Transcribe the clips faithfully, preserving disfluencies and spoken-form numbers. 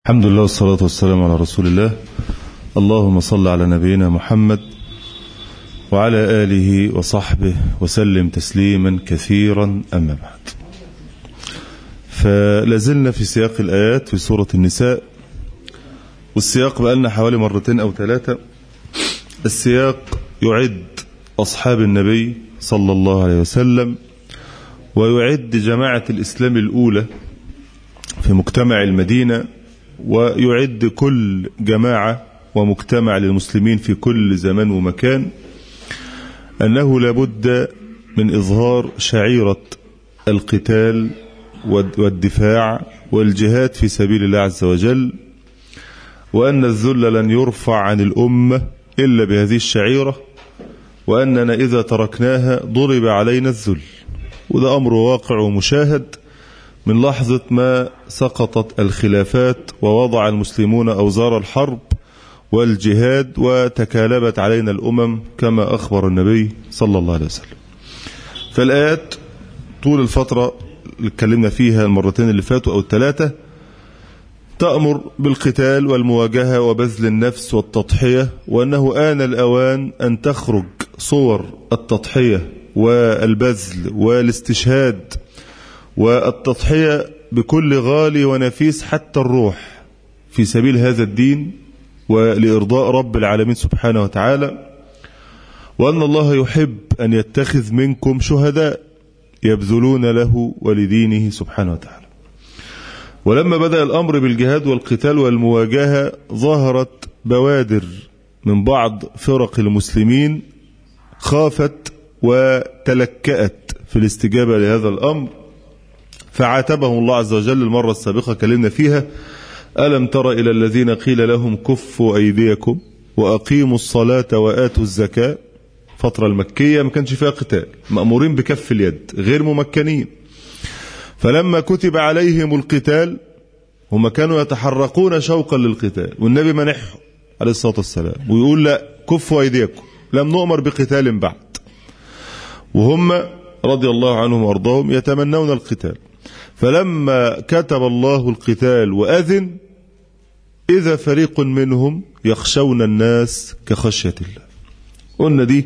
الحمد لله والصلاة والسلام على رسول الله. اللهم صل على نبينا محمد وعلى آله وصحبه وسلم تسليما كثيرا. أما بعد، فلازلنا في سياق الآيات في سورة النساء، والسياق بقالنا حوالي مرتين أو ثلاثة. السياق يعد أصحاب النبي صلى الله عليه وسلم، ويعد جماعة الإسلام الأولى في مجتمع المدينة، ويعد كل جماعة ومجتمع للمسلمين في كل زمان ومكان أنه لابد من إظهار شعيرة القتال والدفاع والجهاد في سبيل الله عز وجل، وأن الذل لن يرفع عن الأمة إلا بهذه الشعيرة، وأننا إذا تركناها ضرب علينا الذل. وده أمر واقع ومشاهد من لحظة ما سقطت الخلافات ووضع المسلمون أوزار الحرب والجهاد وتكالبت علينا الأمم كما أخبر النبي صلى الله عليه وسلم. فالآيات طول الفترة اللي اتكلمنا فيها المرتين اللي فاتوا أو الثلاثة تأمر بالقتال والمواجهة وبذل النفس والتضحية، وأنه آن الأوان أن تخرج صور التضحية والبذل والاستشهاد والتضحية بكل غالي ونفيس حتى الروح في سبيل هذا الدين ولإرضاء رب العالمين سبحانه وتعالى، وأن الله يحب أن يتخذ منكم شهداء يبذلون له ولدينه سبحانه وتعالى. ولما بدأ الأمر بالجهاد والقتال والمواجهة ظهرت بوادر من بعض فرق المسلمين خافت وتلكأت في الاستجابة لهذا الأمر، فعاتبهم الله عز وجل. المرة السابقة كلمنا فيها: ألم تر إلى الذين قيل لهم كفوا أيديكم وأقيموا الصلاة وآتوا الزكاة. فترة المكية ما كانش فيها قتال، مأمورين بكف اليد، غير ممكنين. فلما كتب عليهم القتال هم كانوا يتحرقون شوقا للقتال، والنبي منحهم عليه الصلاة والسلام ويقول: لا، كفوا أيديكم، لم نؤمر بقتال بعد. وهم رضي الله عنهم وأرضاهم يتمنون القتال. فلما كتب الله القتال وأذن إذا فريق منهم يخشون الناس كخشية الله. قلنا دي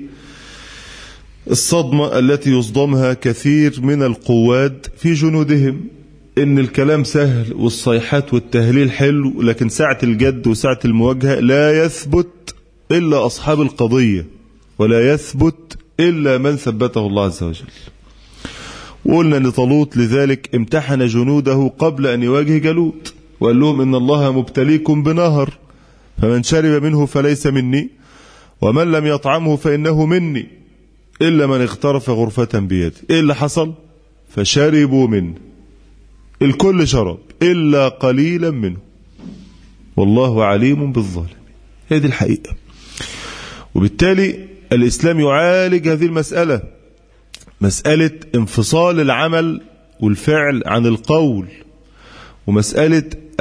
الصدمة التي يصدمها كثير من القواد في جنودهم، إن الكلام سهل والصيحات والتهليل حلو، لكن ساعة الجد وساعة المواجهة لا يثبت إلا أصحاب القضية، ولا يثبت إلا من ثبته الله عز وجل. وقلنا أن طالوت لذلك امتحن جنوده قبل أن يواجه جالوت، وقال لهم: إن الله مبتليكم بنهر، فمن شرب منه فليس مني، ومن لم يطعمه فإنه مني، إلا من اغترف غرفة بيده. إيه اللي حصل؟ فشربوا منه، الكل شرب إلا قليلا منه، والله عليم بالظالمين. هذه الحقيقة. وبالتالي الإسلام يعالج هذه المسألة، مسألة انفصال العمل والفعل عن القول، ومسألة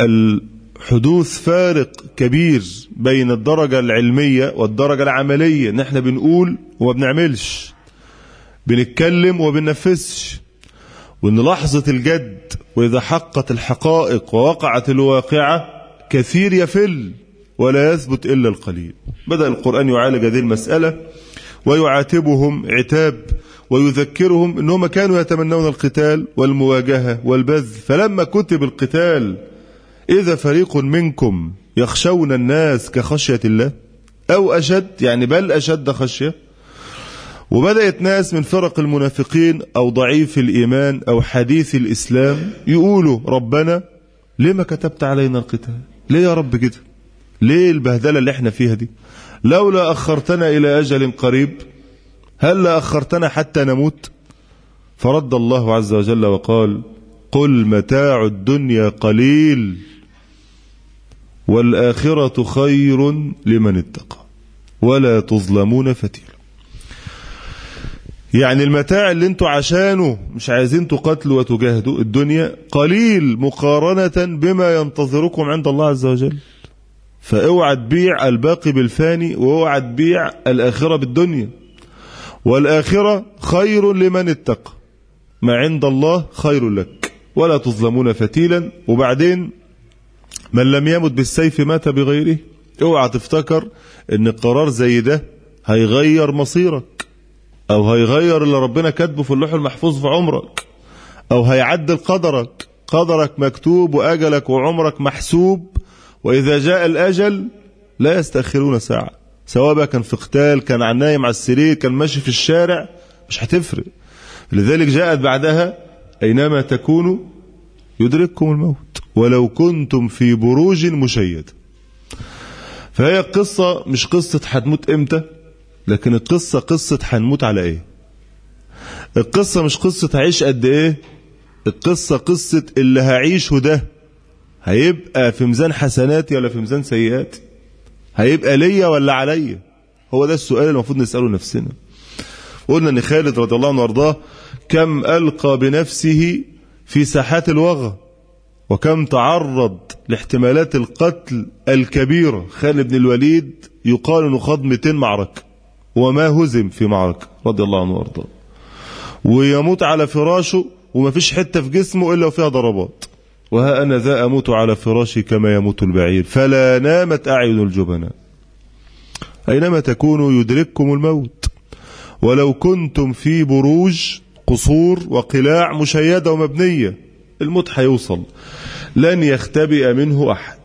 الحدوث فارق كبير بين الدرجة العلمية والدرجة العملية، ان احنا بنقول وما بنعملش، بنتكلم وما بننفذش، وان لحظة الجد واذا حقت الحقائق ووقعت الواقعة كثير يفل ولا يثبت إلا القليل. بدأ القرآن يعالج هذه المسألة ويعاتبهم عتاب ويذكرهم أنهم كانوا يتمنون القتال والمواجهة والبذل. فلما كتب القتال إذا فريق منكم يخشون الناس كخشية الله أو أشد، يعني بل أشد خشية. وبدأت ناس من فرق المنافقين أو ضعيف الإيمان أو حديث الإسلام يقولوا: ربنا لما كتبت علينا القتال؟ ليه يا رب كده؟ ليه البهدلة اللي احنا فيها دي؟ لولا أخرتنا إلى أجل قريب، هل لا أخرتنا حتى نموت؟ فرد الله عز وجل وقال: قل متاع الدنيا قليل والآخرة خير لمن اتقى ولا تظلمون فتيلا. يعني المتاع اللي انتوا عشانه مش عايزين تقاتلوا وتجاهدوا، الدنيا قليل مقارنة بما ينتظركم عند الله عز وجل. فاوعى تبيع الباقي بالفاني، واوعى تبيع الآخرة بالدنيا. والآخرة خير لمن اتقى، ما عند الله خير لك ولا تظلمون فتيلا. وبعدين من لم يمت بالسيف مات بغيره. اوعى تفتكر ان قرار زي ده هيغير مصيرك، او هيغير اللي ربنا كاتبه في اللوح المحفوظ في عمرك، او هيعدل قدرك. قدرك مكتوب واجلك وعمرك محسوب، واذا جاء الاجل لا يستأخرون ساعة. سواء بقى كان في قتال، كان عن نايم على السرير، كان ماشي في الشارع، مش هتفرق. لذلك جاءت بعدها اينما تكونوا يدرككم الموت ولو كنتم في بروج مشيدة. فهي القصة مش قصة هتموت امتى، لكن القصة قصة هنموت على ايه. القصة مش قصة هعيش قد ايه، القصة قصة اللي هعيشه ده هيبقى في ميزان حسناتي ولا في ميزان سيئاتي، هيبقى ليا ولا عليا. هو ده السؤال المفروض نسأله نفسنا. قلنا ان خالد رضي الله عنه وارضاه كم ألقى بنفسه في ساحات الوغى، وكم تعرض لاحتمالات القتل الكبيرة. خالد بن الوليد يقال انه خاض مئتين معركة وما هزم في معركة رضي الله عنه وارضاه، ويموت على فراشه وما فيش حتة في جسمه إلا وفيها ضربات. وها أنا ذا أموت على فراشي كما يموت البعير فلا نامت أعين الجبناء. أينما تكونوا يدرككم الموت ولو كنتم في بروج، قصور وقلاع مشيدة ومبنية. الموت هيوصل، لن يختبئ منه أحد.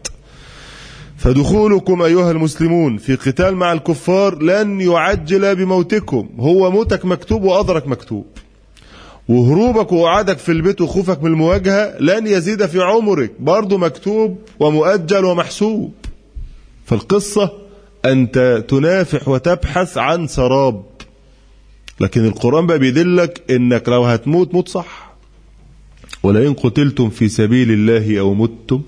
فدخولكم أيها المسلمون في قتال مع الكفار لن يعجل بموتكم، هو موتك مكتوب وقدرك مكتوب. وهروبك وقعدك في البيت وخوفك من المواجهة لن يزيد في عمرك، برضو مكتوب ومؤجل ومحسوب. فالقصة أنت تنافح وتبحث عن سراب، لكن القرآن بقى بيدلك إنك لو هتموت موت صح. ولئن قتلتم في سبيل الله أو متم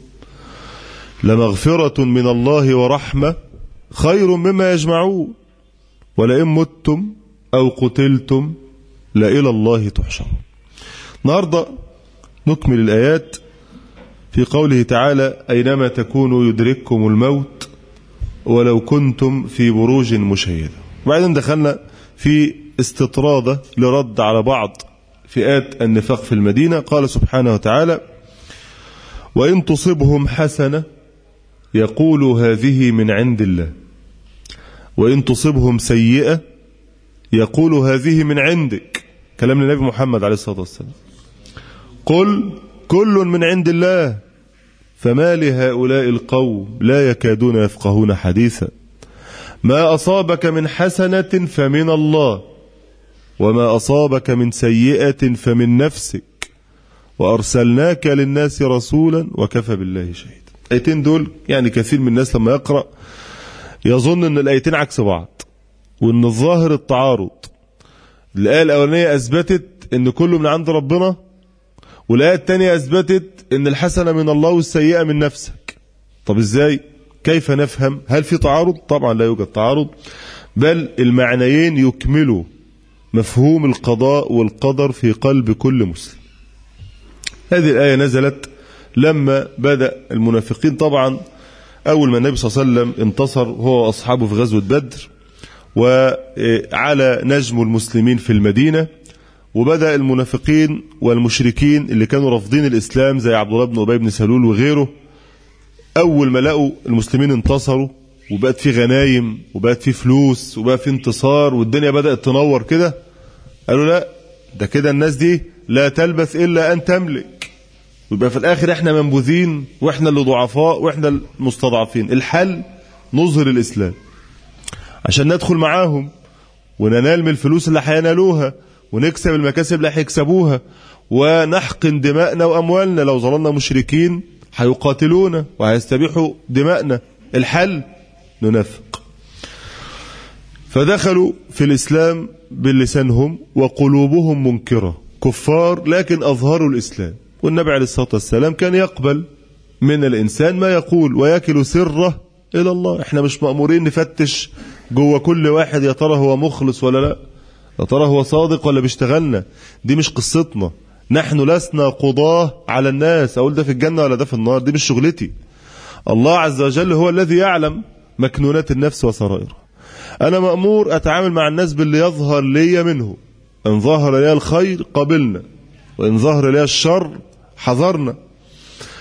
لمغفرة من الله ورحمة خير مما يجمعون ولئن متم أو قتلتم لإلى الله تحشرون. النهارده نكمل الآيات في قوله تعالى أينما تكونوا يدرككم الموت ولو كنتم في بروج مشيدة. وبعدين دخلنا في استطرادة لرد على بعض فئات النفاق في المدينة. قال سبحانه وتعالى وإن تصبهم حسنة يقولوا هذه من عند الله وإن تصبهم سيئة يقولوا هذه من عندك. كلام النبي محمد عليه الصلاة والسلام. قل كل من عند الله فما لهؤلاء القوم لا يكادون يفقهون حديثا ما أصابك من حسنة فمن الله وما أصابك من سيئة فمن نفسك وأرسلناك للناس رسولا وكفى بالله شهيدا. الآيتين دول يعني كثير من الناس لما يقرأ يظن أن الآيتين عكس بعض وأن الظاهر التعارض. الآية الأولانية أثبتت أن كله من عند ربنا، والآية الثانية أثبتت أن الحسنة من الله والسيئة من نفسك. طب إزاي؟ كيف نفهم؟ هل في تعارض؟ طبعا لا يوجد تعارض، بل المعنيين يكملوا مفهوم القضاء والقدر في قلب كل مسلم. هذه الآية نزلت لما بدأ المنافقين، طبعا أول ما النبي صلى الله عليه وسلم انتصر هو وأصحابه في غزوة بدر وعلى نجم المسلمين في المدينة، وبدأ المنافقين والمشركين اللي كانوا رافضين الإسلام زي عبد الله بن أبي بن سلول وغيره، أول ما لقوا المسلمين انتصروا وبقت في غنايم وبقت في فلوس وبقى في انتصار والدنيا بدأت تنور كده، قالوا لا ده كده الناس دي لا تلبث إلا أن تملك، ويبقى في الآخر احنا منبوذين واحنا اللي ضعفاء واحنا المستضعفين. الحل نظهر الإسلام عشان ندخل معاهم وننال من الفلوس اللي هينالوها ونكسب المكاسب اللي هيكسبوها ونحقن دماءنا وأموالنا. لو ظللنا مشركين هيقاتلونا وهيستبيحوا دماءنا. الحل ننافق. فدخلوا في الإسلام بلسانهم وقلوبهم منكرة، كفار لكن أظهروا الإسلام. والنبي عليه الصلاة والسلام كان يقبل من الإنسان ما يقول ويكل سره إلى الله. احنا مش مأمورين نفتش جوه كل واحد يا ترى هو مخلص ولا لا، يا ترى هو صادق ولا بيشتغلنا. دي مش قصتنا. نحن لسنا قضاة على الناس أقول ده في الجنة ولا ده في النار، دي مش شغلتي. الله عز وجل هو الذي يعلم مكنونات النفس وسرائرها. أنا مأمور أتعامل مع الناس باللي يظهر لي منه. إن ظهر لي الخير قبلنا وإن ظهر لي الشر حذرنا.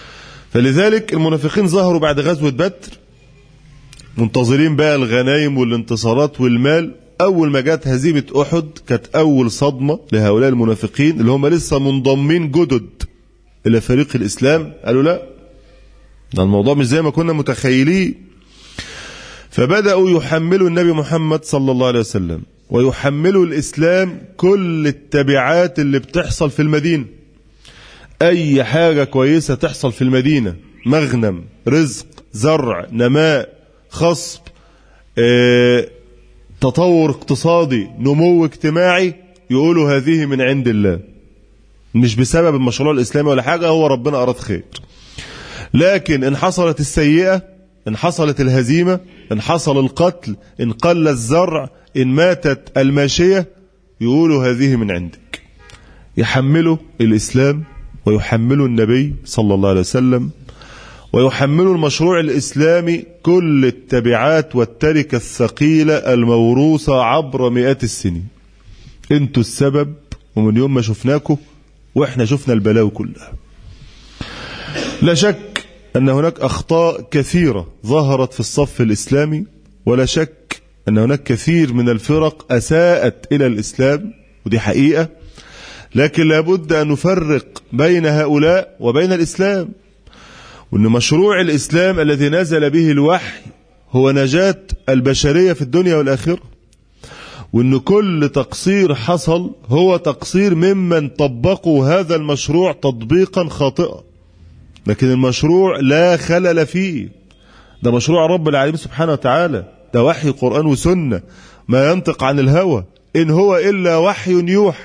فلذلك المنافقين ظهروا بعد غزوة بدر منتظرين بقى الغنايم والانتصارات والمال. أول ما جت هزيمة أحد كانت أول صدمة لهؤلاء المنافقين اللي هم لسه منضمين جدد إلى فريق الإسلام. قالوا لا، ده الموضوع مش زي ما كنا متخيلين. فبدأوا يحملوا النبي محمد صلى الله عليه وسلم ويحملوا الإسلام كل التبعات اللي بتحصل في المدينة. أي حاجة كويسة تحصل في المدينة، مغنم، رزق، زرع، نماء، خصب، اه تطور اقتصادي، نمو اجتماعي، يقولوا هذه من عند الله، مش بسبب المشروع الإسلامي ولا حاجة، هو ربنا أراد خير. لكن إن حصلت السيئة، إن حصلت الهزيمة، إن حصل القتل، إن قل الزرع، إن ماتت الماشية، يقولوا هذه من عندك. يحملوا الإسلام ويحملوا النبي صلى الله عليه وسلم ويحملوا المشروع الإسلامي كل التبعات والتركة الثقيلة الموروثة عبر مئات السنين. انتوا السبب، ومن يوم ما شفناكم واحنا شفنا البلاوي كلها. لا شك أن هناك أخطاء كثيرة ظهرت في الصف الإسلامي، ولا شك أن هناك كثير من الفرق أساءت إلى الإسلام، ودي حقيقة. لكن لابد أن نفرق بين هؤلاء وبين الإسلام، وأن مشروع الإسلام الذي نزل به الوحي هو نجاة البشرية في الدنيا والآخرة، وأن كل تقصير حصل هو تقصير ممن طبقوا هذا المشروع تطبيقا خاطئا. لكن المشروع لا خلل فيه، ده مشروع رب العالمين سبحانه وتعالى، ده وحي قرآن وسنة، ما ينطق عن الهوى إن هو إلا وحي يوحى.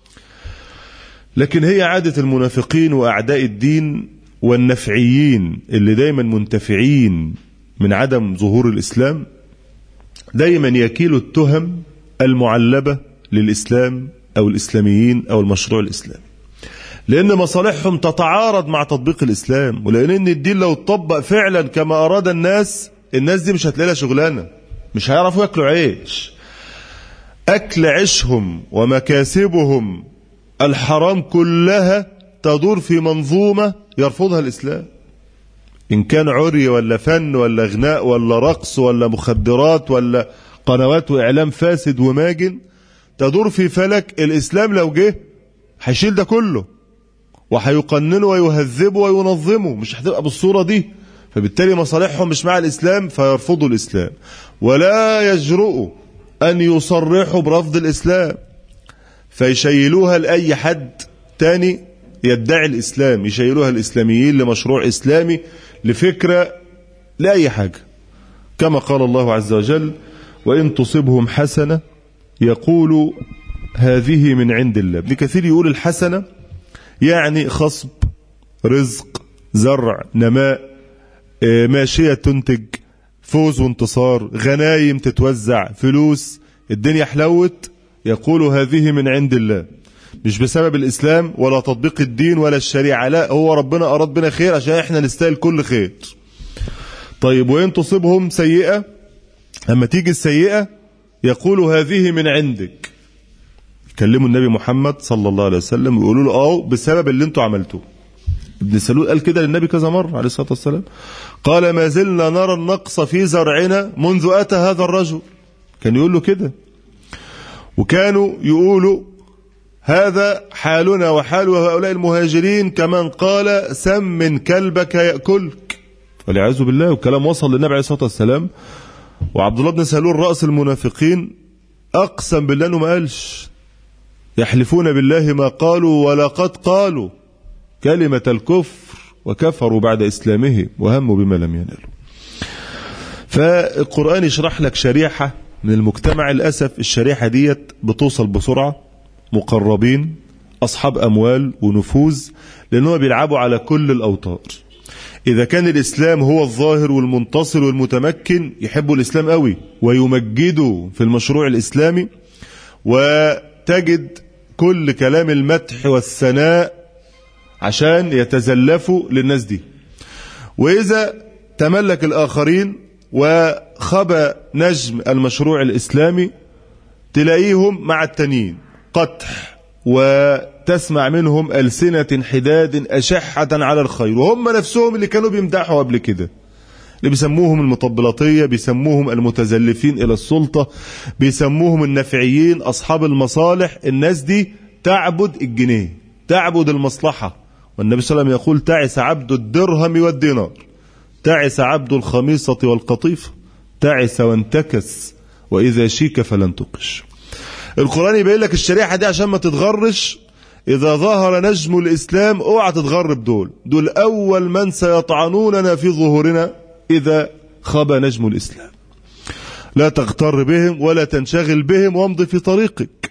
لكن هي عادة المنافقين وأعداء الدين والنفعيين اللي دايما منتفعين من عدم ظهور الإسلام، دايما يكيلوا التهم المعلبة للإسلام أو الإسلاميين أو المشروع الإسلامي، لأن مصالحهم تتعارض مع تطبيق الإسلام، ولأن الدين لو اتطبق فعلا كما أراد الناس، الناس دي مش هتلاقي لها شغلانة، مش هيعرفوا ياكلوا عيش. أكل عيشهم ومكاسبهم الحرام كلها تدور في منظومة يرفضها الإسلام، إن كان عري ولا فن ولا غناء ولا رقص ولا مخدرات ولا قنوات وإعلام فاسد وماجن، تدور في فلك الإسلام. لو جه هيشيل ده كله وهيقننه ويهذبه وينظمه، مش هتبقى بالصورة دي. فبالتالي مصالحهم مش مع الإسلام فيرفضوا الإسلام، ولا يجرؤوا أن يصرحوا برفض الإسلام، فيشيلوها لأي حد تاني يدعي الإسلام، يشيلوها الإسلاميين لمشروع إسلامي، لفكرة، لأي حاجة. كما قال الله عز وجل: وإن تصبهم حسنة يقولوا هذه من عند الله. ابن كثير يقول الحسنة يعني خصب، رزق، زرع، نماء، ماشية تنتج، فوز وانتصار، غنايم تتوزع، فلوس، الدنيا حلوت، يقولوا هذه من عند الله، مش بسبب الإسلام ولا تطبيق الدين ولا الشريعة، لا، هو ربنا أراد بنا خير عشان احنا نستاهل كل خير. طيب وإن تصبهم سيئة، أما تيجي السيئة يقولوا هذه من عندك. كلموا النبي محمد صلى الله عليه وسلم ويقولوا له اه بسبب اللي انتوا عملتوه. ابن سلول قال كده للنبي كذا مرة عليه الصلاة والسلام، قال: ما زلنا نرى النقص في زرعنا منذ أتى هذا الرجل. كان يقول له كده، وكانوا يقولوا هذا حالنا وحال هؤلاء المهاجرين كمن قال سمن كلبك يأكلك، والعياذ بالله. والكلام وصل للنبي عليه الصلاة والسلام، وعبد الله بن سلول رأس المنافقين أقسم بالله أنه ما قالش، يحلفون بالله ما قالوا ولقد قالوا كلمة الكفر وكفروا بعد إسلامهم وهموا بما لم ينالوا. فالقرآن يشرح لك شريحة من المجتمع، للأسف الشريحة ديت بتوصل بسرعة، مقربين، أصحاب أموال ونفوذ، لأنهم بيلعبوا على كل الأوتار. إذا كان الإسلام هو الظاهر والمنتصر والمتمكن، يحبوا الإسلام قوي ويمجدوا في المشروع الإسلامي، وتجد كل كلام المدح والثناء عشان يتزلفوا للناس دي. وإذا تملك الآخرين وخبى نجم المشروع الإسلامي، تلاقيهم مع التانيين قدح تسمع منهم ألسنة حداد أشحة على الخير، وهم نفسهم اللي كانوا بيمدحوا قبل كده، اللي بيسموهم المطبلاتية، بيسموهم المتزلفين إلى السلطة، بيسموهم النفعيين أصحاب المصالح. الناس دي تعبد الجنيه، تعبد المصلحة. والنبي صلى الله عليه وسلم يقول: تعس عبد الدرهم والدينار، تعس عبد الخميصة والقطيفة، تعس وانتكس، وإذا شيك فلن تقش. القرآن يبين لك الشريعة دي عشان ما تتغرش. إذا ظهر نجم الإسلام اوعى تتغرب، دول دول أول من سيطعنوننا في ظهورنا إذا خاب نجم الإسلام. لا تغتر بهم ولا تنشغل بهم وامضي في طريقك.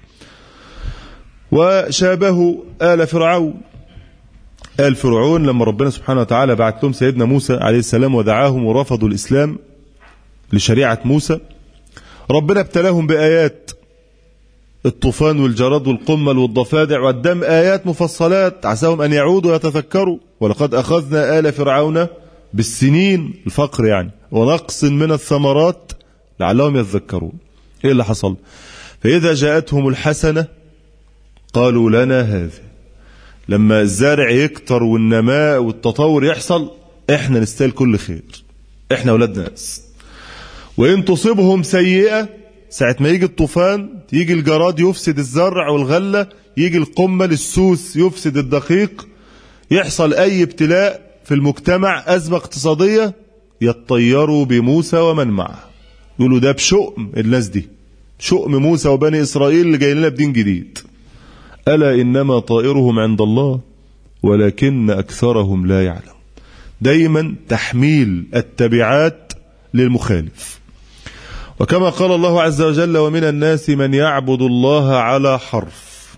وشابه آل فرعون. آل فرعون لما ربنا سبحانه وتعالى بعت لهم سيدنا موسى عليه السلام ودعاهم ورفضوا الإسلام لشريعة موسى، ربنا ابتلاهم بآيات الطوفان والجراد والقمل والضفادع والدم، آيات مفصلات عساهم أن يعودوا يتذكروا. ولقد أخذنا آل فرعون بالسنين، الفقر يعني، ونقص من الثمرات لعلهم يتذكرون. إيه اللي حصل؟ فإذا جاءتهم الحسنة قالوا لنا هذا. لما الزارع يكتر والنماء والتطور يحصل، احنا نستاهل كل خير، احنا ولاد ناس. وإن تصيبهم سيئة، ساعة ما يجي الطوفان، يجي الجراد يفسد الزرع والغلة، يجي القمل السوس يفسد الدقيق، يحصل أي ابتلاء في المجتمع، أزمة اقتصادية، يتطيروا بموسى ومن معه، يقولوا ده بشؤم الناس دي، شؤم موسى وبني إسرائيل اللي جاي لنا بدين جديد. ألا إنما طائرهم عند الله ولكن أكثرهم لا يعلم. دايما تحميل التبعات للمخالف. وكما قال الله عز وجل: ومن الناس من يعبد الله على حرف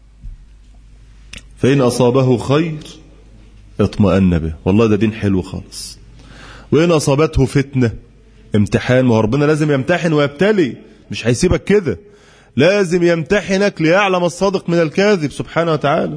فإن أصابه خير اطمأن به. والله ده دين حلو خالص. وإن أصابته فتنة، امتحان، ما ربنا لازم يمتحن ويبتلي، مش هيسيبك كده، لازم يمتحنك ليعلم الصادق من الكاذب سبحانه وتعالى.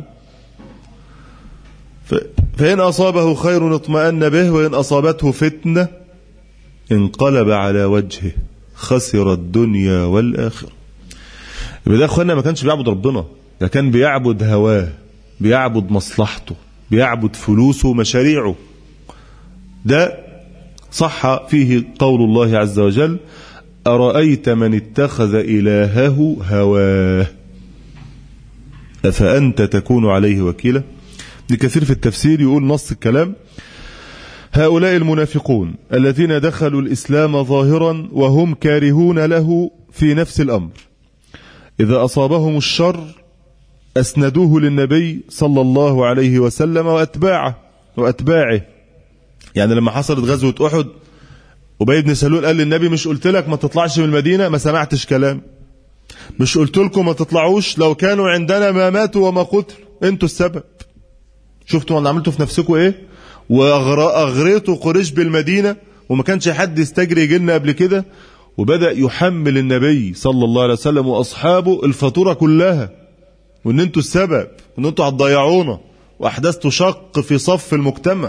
فإن أصابه خير اطمأن به، وإن أصابته فتنة انقلب على وجهه خسر الدنيا والآخرة. يبقى ده أخوانا ما كانش بيعبد ربنا، ده كان بيعبد هواه، بيعبد مصلحته، بيعبد فلوسه ومشاريعه. ده صح فيه قول الله عز وجل: أرأيت من اتخذ إلهه هواه أفأنت تكون عليه وكيلا. ابن كثير في التفسير يقول نص الكلام: هؤلاء المنافقون الذين دخلوا الإسلام ظاهرا وهم كارهون له في نفس الأمر، إذا أصابهم الشر أسندوه للنبي صلى الله عليه وسلم وأتباعه وأتباعه. يعني لما حصلت غزوة أحد، أبي بن سلول قال للنبي: مش قلت لك ما تطلعش من المدينة؟ ما سمعتش كلام. مش قلت لكم ما تطلعوش؟ لو كانوا عندنا ما ماتوا وما قتلوا، انتوا السبب. شفتوا انا عملتوا في نفسكم ايه؟ واغريتوا قريش بالمدينة وما كانش حد يستجري يجي لنا قبل كده. وبدأ يحمل النبي صلى الله عليه وسلم وأصحابه الفاتورة كلها، وان انتوا السبب، وان انتوا هتضيعونا واحدثتوا شق في صف المجتمع.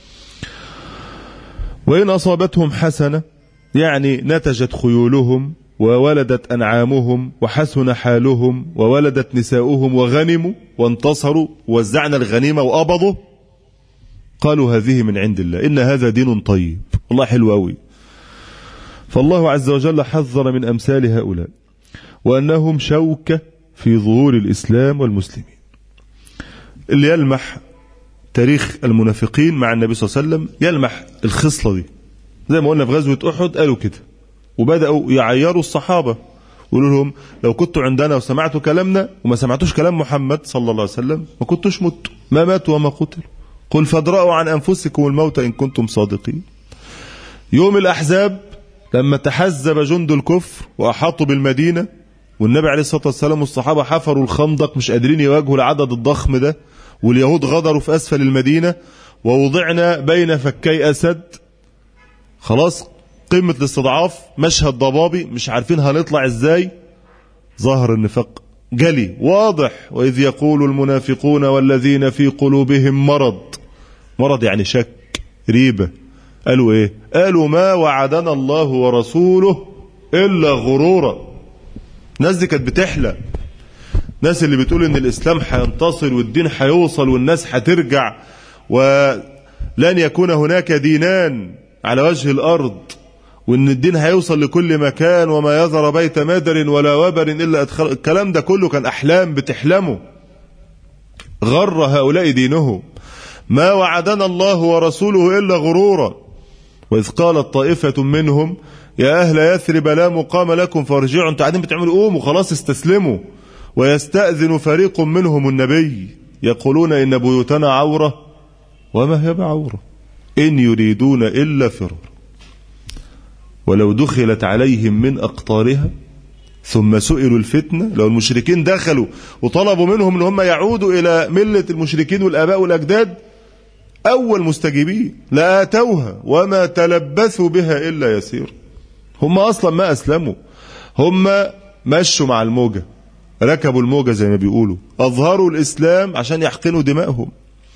وإن أصابتهم حسنة، يعني نتجت خيولهم وولدت أنعامهم وحسن حالهم وولدت نساؤهم وغنموا وانتصروا ووزعنا الغنيمة وقبضوا، قالوا هذه من عند الله إن هذا دين طيب. والله حلو قوي. فالله عز وجل حذر من أمثال هؤلاء وأنهم شوكة في ظهور الإسلام والمسلمين. اللي يلمح تاريخ المنافقين مع النبي صلى الله عليه وسلم يلمح الخصلة دي. زي ما قلنا في غزوة أحد قالوا كده، وبدأوا يعيروا الصحابة ويقولوا لهم: لو كنتوا عندنا وسمعتوا كلامنا وما سمعتوش كلام محمد صلى الله عليه وسلم ما كنتوش متوا، ما ماتوا وما قتلوا، قل فادرأوا عن أنفسكم الموت إن كنتم صادقين. يوم الأحزاب لما تحزب جند الكفر وأحاطوا بالمدينة، والنبي عليه الصلاة والسلام والصحابة حفروا الخندق مش قادرين يواجهوا العدد الضخم ده، واليهود غدروا في أسفل المدينة، ووضعنا بين فكي أسد، خلاص قمة الاستضعاف، مشهد ضبابي، مش عارفين هنطلع ازاي. ظهر النفاق جلي واضح: وإذ يقول المنافقون والذين في قلوبهم مرض. مرض يعني شك، ريبة. قالوا ايه؟ قالوا ما وعدنا الله ورسوله إلا غرورا. الناس دي كانت بتحلم، ناس اللي بتقول ان الاسلام هينتصر والدين هيوصل والناس هترجع ولن يكون هناك دينان على وجه الارض وان الدين هيوصل لكل مكان وما يذر بيت مدر ولا وبر الا ادخل، الكلام ده كله كان احلام بتحلمه، غر هؤلاء دينهم، ما وعدنا الله ورسوله الا غرورا. واذ قالت طائفة منهم يا اهل يثرب لا مقام لكم فارجعوا، انتوا قاعدين بتعملوا قوموا خلاص استسلموا. ويستأذن فريق منهم النبي يقولون ان بيوتنا عورة وما هي بعورة ان يريدون الا فرارا ولو دخلت عليهم من أقطارها ثم سئلوا الفتنة. لو المشركين دخلوا وطلبوا منهم ان هم يعودوا إلى ملة المشركين والآباء والأجداد أول مستجيبين لآتوها وما تلبثوا بها إلا يسير. هم أصلا ما أسلموا، هم مشوا مع الموجة، ركبوا الموجة زي ما بيقولوا، أظهروا الإسلام عشان يحقنوا دمائهم.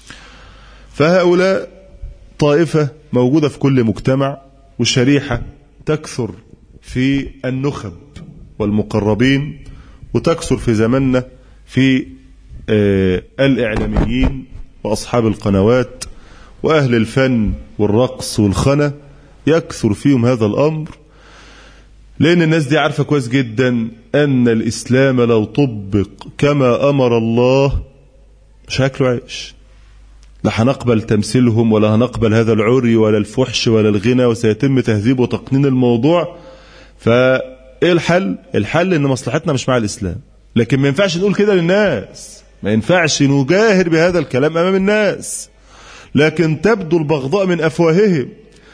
فهؤلاء طائفة موجودة في كل مجتمع وشريحة تكثر في النخب والمقربين وتكثر في زماننا في آه الإعلاميين وأصحاب القنوات وأهل الفن والرقص والخنا، يكثر فيهم هذا الأمر لأن الناس دي عارفة كويس جدا أن الإسلام لو طبق كما أمر الله مش هياكلوا عيش، لا هنقبل تمثيلهم ولا هنقبل هذا العري ولا الفحش ولا الغنى، وسيتم تهذيب وتقنين الموضوع. فإيه الحل؟ الحل إن مصلحتنا مش مع الإسلام، لكن ما ينفعش نقول كده للناس، ما ينفعش نجاهر بهذا الكلام أمام الناس، لكن تبدو البغضاء من أفواههم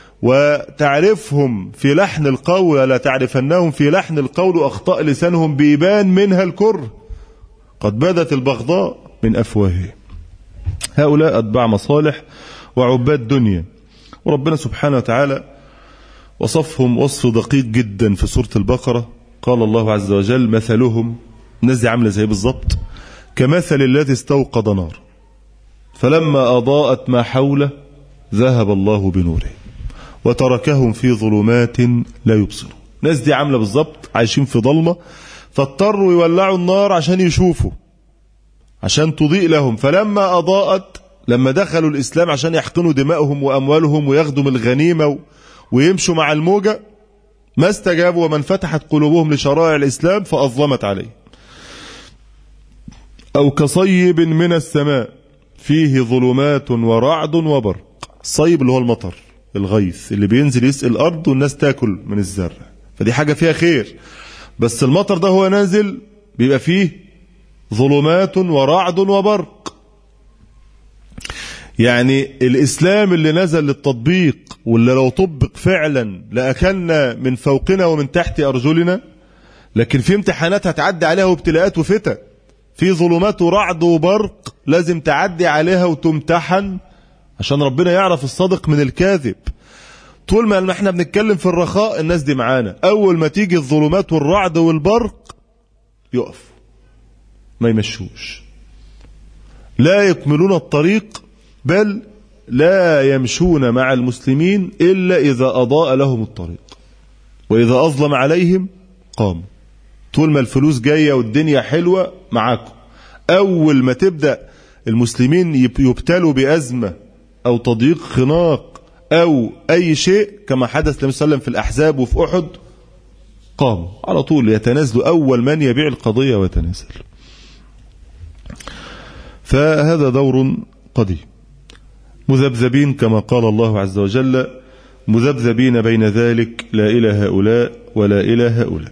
وتعرفهم في لحن القول، ولا تعرفنهم في لحن القول وأخطاء لسانهم بيبان منها الكره، قد بدت البغضاء من أفواههم. هؤلاء أتباع مصالح وعباد دنيا، وربنا سبحانه وتعالى وصفهم وصف دقيق جدا في سورة البقرة. قال الله عز وجل مثلهم، الناس دي عاملة زي بالظبط كمثل الذي استوقد نار فلما أضاءت ما حوله ذهب الله بنوره وتركهم في ظلمات لا يبصرون. الناس دي عاملة بالظبط عايشين في ظلمة فاضطروا يولعوا النار عشان يشوفوا، عشان تضيء لهم. فلما أضاءت، لما دخلوا الإسلام عشان يحقنوا دمائهم وأموالهم وياخدوا من الغنيمة ويمشوا مع الموجة، ما استجابوا ومن فتحت قلوبهم لشرائع الإسلام فأظلمت عليه. أو كصيب من السماء فيه ظلمات ورعد وبرق. الصيب اللي هو المطر، الغيث اللي بينزل يسقي الأرض والناس تاكل من الزرع، فدي حاجة فيها خير. بس المطر ده هو نازل بيبقى فيه ظلمات ورعد وبرق. يعني الإسلام اللي نزل للتطبيق واللي لو طبق فعلا لأكلنا من فوقنا ومن تحت أرجلنا، لكن في امتحانات هتعدي عليها وابتلاءات وفتن، في ظلمات ورعد وبرق لازم تعدي عليها وتمتحن عشان ربنا يعرف الصادق من الكاذب. طول ما احنا بنتكلم في الرخاء الناس دي معانا، أول ما تيجي الظلمات والرعد والبرق يقف، ما يمشوش، لا يكملون الطريق، بل لا يمشون مع المسلمين إلا إذا أضاء لهم الطريق، وإذا أظلم عليهم قاموا. طول ما الفلوس جاية والدنيا حلوة معاكم، أول ما تبدأ المسلمين يبتلوا بأزمة أو تضييق خناق أو أي شيء كما حدث للنبي صلى الله عليه وسلم في الأحزاب وفي أحد، قاموا على طول يتنازلوا، أول من يبيع القضية ويتنازل. فهذا دور قديم، مذبذبين كما قال الله عز وجل، مذبذبين بين ذلك لا إلى هؤلاء ولا إلى هؤلاء.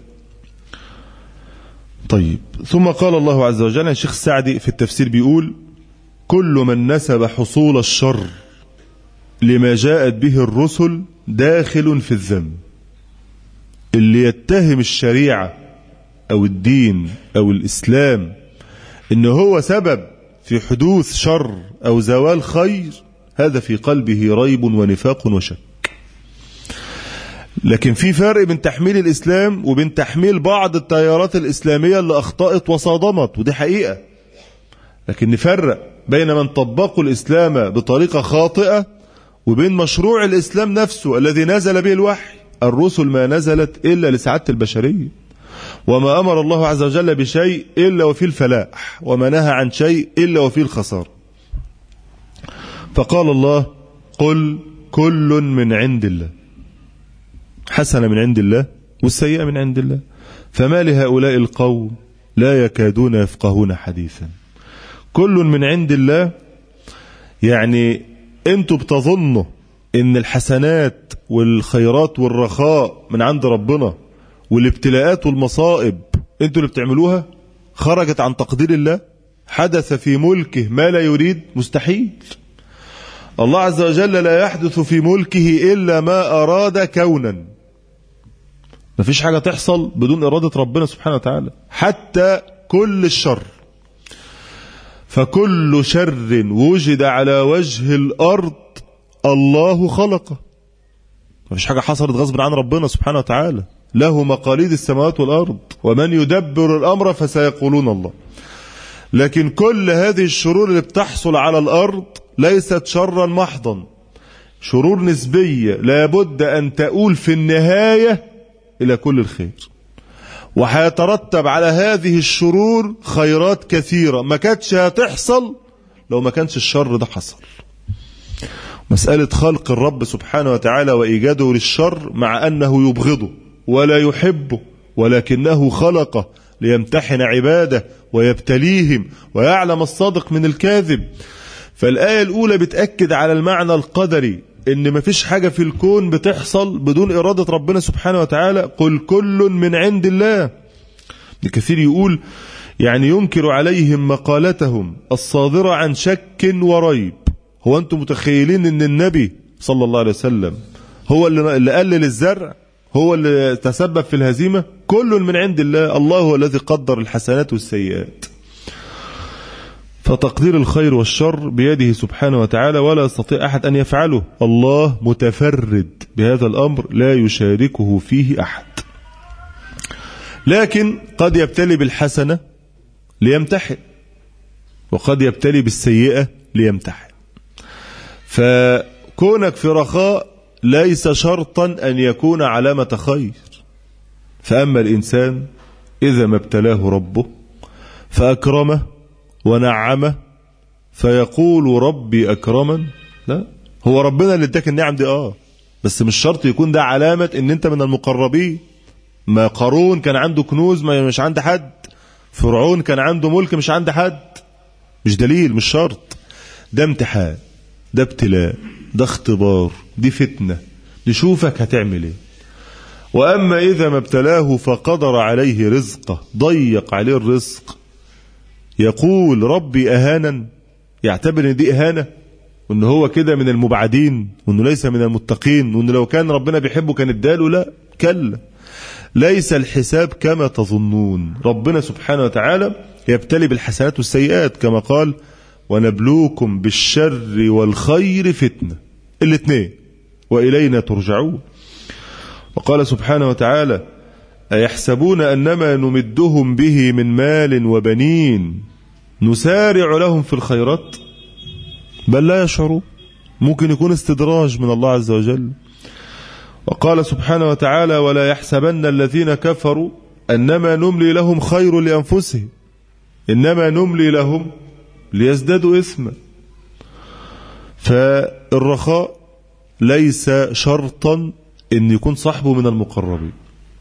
طيب، ثم قال الله عز وجل، الشيخ السعدي في التفسير بيقول: كل من نسب حصول الشر لما جاءت به الرسل داخل في الذنب. اللي يتهم الشريعة أو الدين أو الإسلام إن هو سبب في حدوث شر أو زوال خير، هذا في قلبه ريب ونفاق وشك. لكن في فرق بين تحميل الإسلام وبين تحميل بعض التيارات الإسلامية اللي أخطأت وصادمت، ودي حقيقة. لكن نفرق بين من طبقوا الإسلام بطريقة خاطئة وبين مشروع الإسلام نفسه الذي نزل به الوحي. الرسل ما نزلت إلا لسعادة البشرية، وما أمر الله عز وجل بشيء إلا وفيه الفلاح، وما نهى عن شيء إلا وفيه الخسارة. فقال الله: قل كل من عند الله، حسنة من عند الله والسيئة من عند الله، فما لهؤلاء القوم لا يكادون يفقهون حديثا. كل من عند الله، يعني انتوا بتظنوا ان الحسنات والخيرات والرخاء من عند ربنا، والابتلاءات والمصائب انتوا اللي بتعملوها، خرجت عن تقدير الله، حدث في ملكه ما لا يريد، مستحيل. الله عز وجل لا يحدث في ملكه إلا ما أراد كونا، ما فيش حاجة تحصل بدون إرادة ربنا سبحانه وتعالى، حتى كل الشر. فكل شر وجد على وجه الأرض الله خلقه، ما فيش حاجة حصلت غصب عن ربنا سبحانه وتعالى، له مقاليد السماوات والأرض، ومن يدبر الأمر فسيقولون الله. لكن كل هذه الشرور اللي بتحصل على الأرض ليست شرا محضا، شرور نسبية لابد أن تؤول في النهاية إلى كل الخير، وهيترتب على هذه الشرور خيرات كثيرة ما كانتش هتحصل لو ما كانش الشر ده حصل. مسألة خلق الرب سبحانه وتعالى وإيجاده للشر، مع أنه يبغضه ولا يحبه، ولكنه خلقه ليمتحن عباده ويبتليهم ويعلم الصادق من الكاذب. فالآية الأولى بتأكد على المعنى القدري، إن مفيش حاجة في الكون بتحصل بدون إرادة ربنا سبحانه وتعالى. قل كل من عند الله. كثير يقول يعني ينكر عليهم مقالتهم الصادرة عن شك وريب. هو أنتم متخيلين إن النبي صلى الله عليه وسلم هو اللي قلل الزرع، هو اللي تسبب في الهزيمة؟ كل من عند الله، الله هو الذي قدر الحسنات والسيئات. فتقدير الخير والشر بيده سبحانه وتعالى، ولا يستطيع أحد أن يفعله. الله متفرد بهذا الأمر، لا يشاركه فيه أحد. لكن قد يبتلي بالحسنة ليمتحن، وقد يبتلي بالسيئة ليمتحن. فكونك في رخاء ليس شرطا أن يكون علامة خير. فأما الإنسان إذا ما ابتلاه ربه فأكرمه ونعمه فيقول ربي أكرمن. لا، هو ربنا اللي اداك النعم دي، اه بس مش شرط يكون ده علامة ان انت من المقربين. ما قارون كان عنده كنوز ما مش عند حد، فرعون كان عنده ملك مش عند حد، مش دليل، مش شرط. ده امتحان، ده ابتلاء، ده اختبار، دي فتنة، نشوفك هتعمل ايه. وأما إذا ما ابتلاه فقدر عليه رزقه، ضيق عليه الرزق، يقول ربي أهانا، يعتبر ان دي إهانة، وان هو كده من المبعدين، وانه ليس من المتقين، وانه لو كان ربنا بيحبه كان اداله. لا، كلا، ليس الحساب كما تظنون. ربنا سبحانه وتعالى يبتلي بالحسنات والسيئات، كما قال ونبلوكم بالشر والخير فتنة، الاثنين، وإلينا ترجعون. وقال سبحانه وتعالى أيحسبون أنما نمدهم به من مال وبنين نسارع لهم في الخيرات بل لا يشعرون. ممكن يكون استدراج من الله عز وجل. وقال سبحانه وتعالى ولا يحسبن الذين كفروا أنما نملي لهم خير لأنفسهم إنما نملي لهم ليزدادوا إثما. فالرخاء ليس شرطا أن يكون صاحبه من المقربين،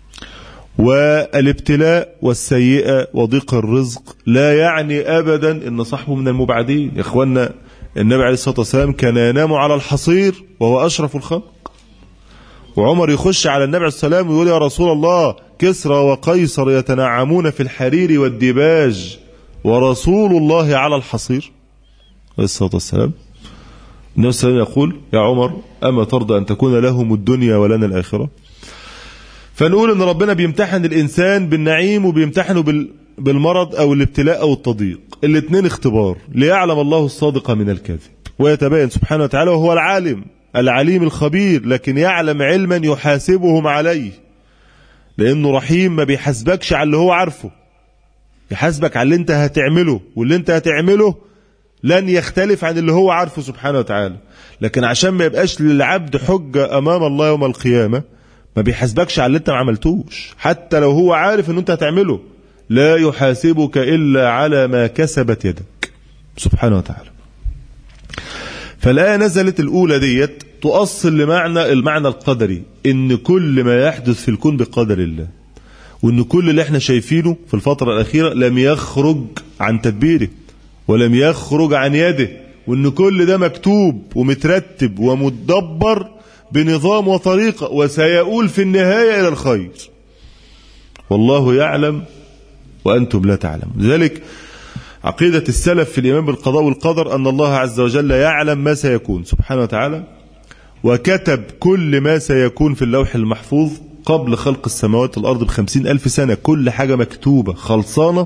والابتلاء والسيئة وضيق الرزق لا يعني أبدا أن صاحبه من المبعدين. يا إخوانا، النبي عليه الصلاة والسلام كان ينام على الحصير وهو أشرف الخلق، وعمر يخش على النبي عليه الصلاة والسلام ويقول يا رسول الله كسرى وقيصر يتنعمون في الحرير والديباج ورسول الله على الحصير عليه الصلاة والسلام. النبي صلى الله عليه وسلم يقول يا عمر أما ترضى أن تكون لهم الدنيا ولنا الآخرة؟ فنقول أن ربنا بيمتحن الإنسان بالنعيم وبيمتحنه بالمرض أو الابتلاء أو التضييق، الاثنين اختبار ليعلم الله الصادق من الكاذب ويتبين سبحانه وتعالى، وهو العالم العليم الخبير، لكن يعلم علما يحاسبهم عليه، لأنه رحيم ما بيحاسبكش على اللي هو عارفه، يحاسبك على اللي انت هتعمله، واللي انت هتعمله لن يختلف عن اللي هو عارفه سبحانه وتعالى. لكن عشان ما يبقاش للعبد حجة أمام الله يوم القيامة ما بيحاسبكش على اللي انت ما عملتوش، حتى لو هو عارف ان انت هتعمله. لا يحاسبك إلا على ما كسبت يدك سبحانه وتعالى. فالآية نزلت الأولى ديت تؤصل لمعنى المعنى القدري، إن كل ما يحدث في الكون بقدر الله، وإن كل اللي احنا شايفينه في الفترة الأخيرة لم يخرج عن تدبيره ولم يخرج عن يده، وإن كل ده مكتوب ومترتب ومتدبر بنظام وطريقة، وسيؤول في النهاية إلى الخير. والله يعلم وأنتم لا تعلمون. لذلك عقيدة السلف في الإيمان بالقضاء والقدر أن الله عز وجل يعلم ما سيكون سبحانه وتعالى، وكتب كل ما سيكون في اللوح المحفوظ قبل خلق السماوات والأرض بخمسين ألف سنة. كل حاجة مكتوبة خلصانة،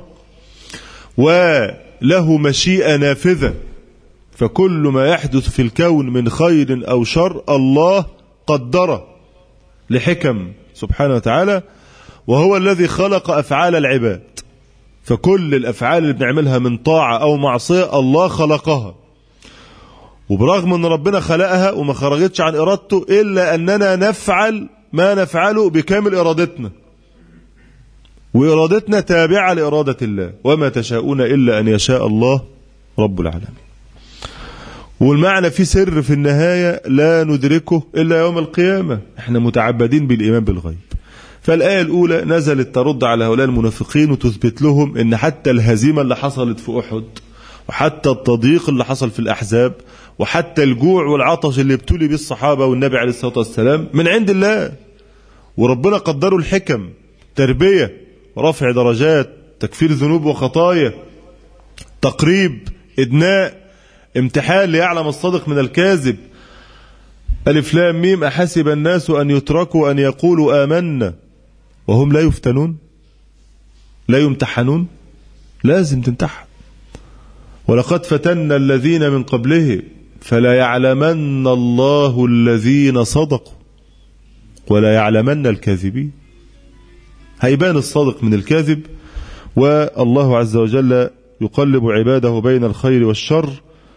وله مشيئة نافذة. فكل ما يحدث في الكون من خير أو شر الله قدره لحكم سبحانه وتعالى، وهو الذي خلق أفعال العباد. فكل الأفعال اللي بنعملها من طاعة أو معصية الله خلقها، وبرغم أن ربنا خلقها وما خرجتش عن إرادته، إلا أننا نفعل ما نفعله بكامل إرادتنا، وإرادتنا تابعة لإرادة الله، وما تشاءون إلا أن يشاء الله رب العالمين. والمعنى في سر في النهاية لا ندركه إلا يوم القيامة. احنا متعبدين بالإيمان بالغيب. فالآية الأولى نزلت ترد على هؤلاء المنافقين وتثبت لهم أن حتى الهزيمة اللي حصلت في أحد، وحتى التضييق اللي حصل في الأحزاب، وحتى الجوع والعطش اللي ابتلي به الصحابة والنبي عليه الصلاة والسلام من عند الله، وربنا قدروا الحكم، تربية، رفع درجات، تكفير ذنوب وخطايا، تقريب، إدناء، امتحان ليعلم الصادق من الكاذب. ألف لام ميم أحسب الناس أن يتركوا أن يقولوا آمنا وهم لا يفتنون، لا يمتحنون. لازم تمتحن. ولقد فتنا الذين من قبلهم فلا يعلمن الله الذين صدقوا ولا يعلمن الكاذبين. هيبان الصادق من الكاذب، والله عز وجل يقلب عباده بين الخير والشر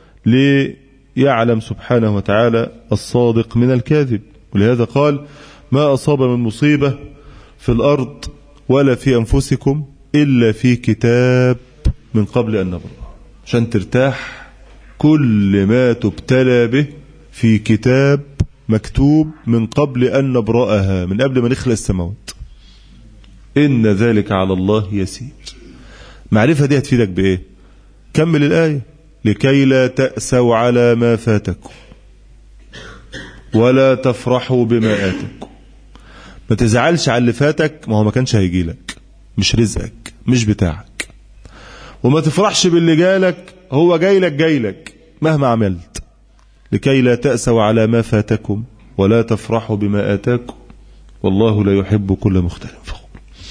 ليعلم سبحانه وتعالى الصادق من الكاذب. ولهذا قال: ما أصاب من مصيبة في الأرض ولا في أنفسكم إلا في كتاب من قبل أن نبرأ. عشان ترتاح، كل ما تبتلى به في كتاب مكتوب من قبل أن نبرأها، من قبل ما نخلق السماوات. إن ذلك على الله يسير. معرفة دي هتفيدك بإيه؟ كمل الآية: لكي لا تأسوا على ما فاتكم ولا تفرحوا بما آتكم. ما تزعلش على اللي فاتك، ما هو ما كانش هيجي لك، مش رزقك، مش بتاعك. وما تفرحش باللي جالك، هو جاي لك جاي لك مهما عملت. لكي لا تأسوا على ما فاتكم ولا تفرحوا بما آتاكم والله لا يحب كل مختال فخور.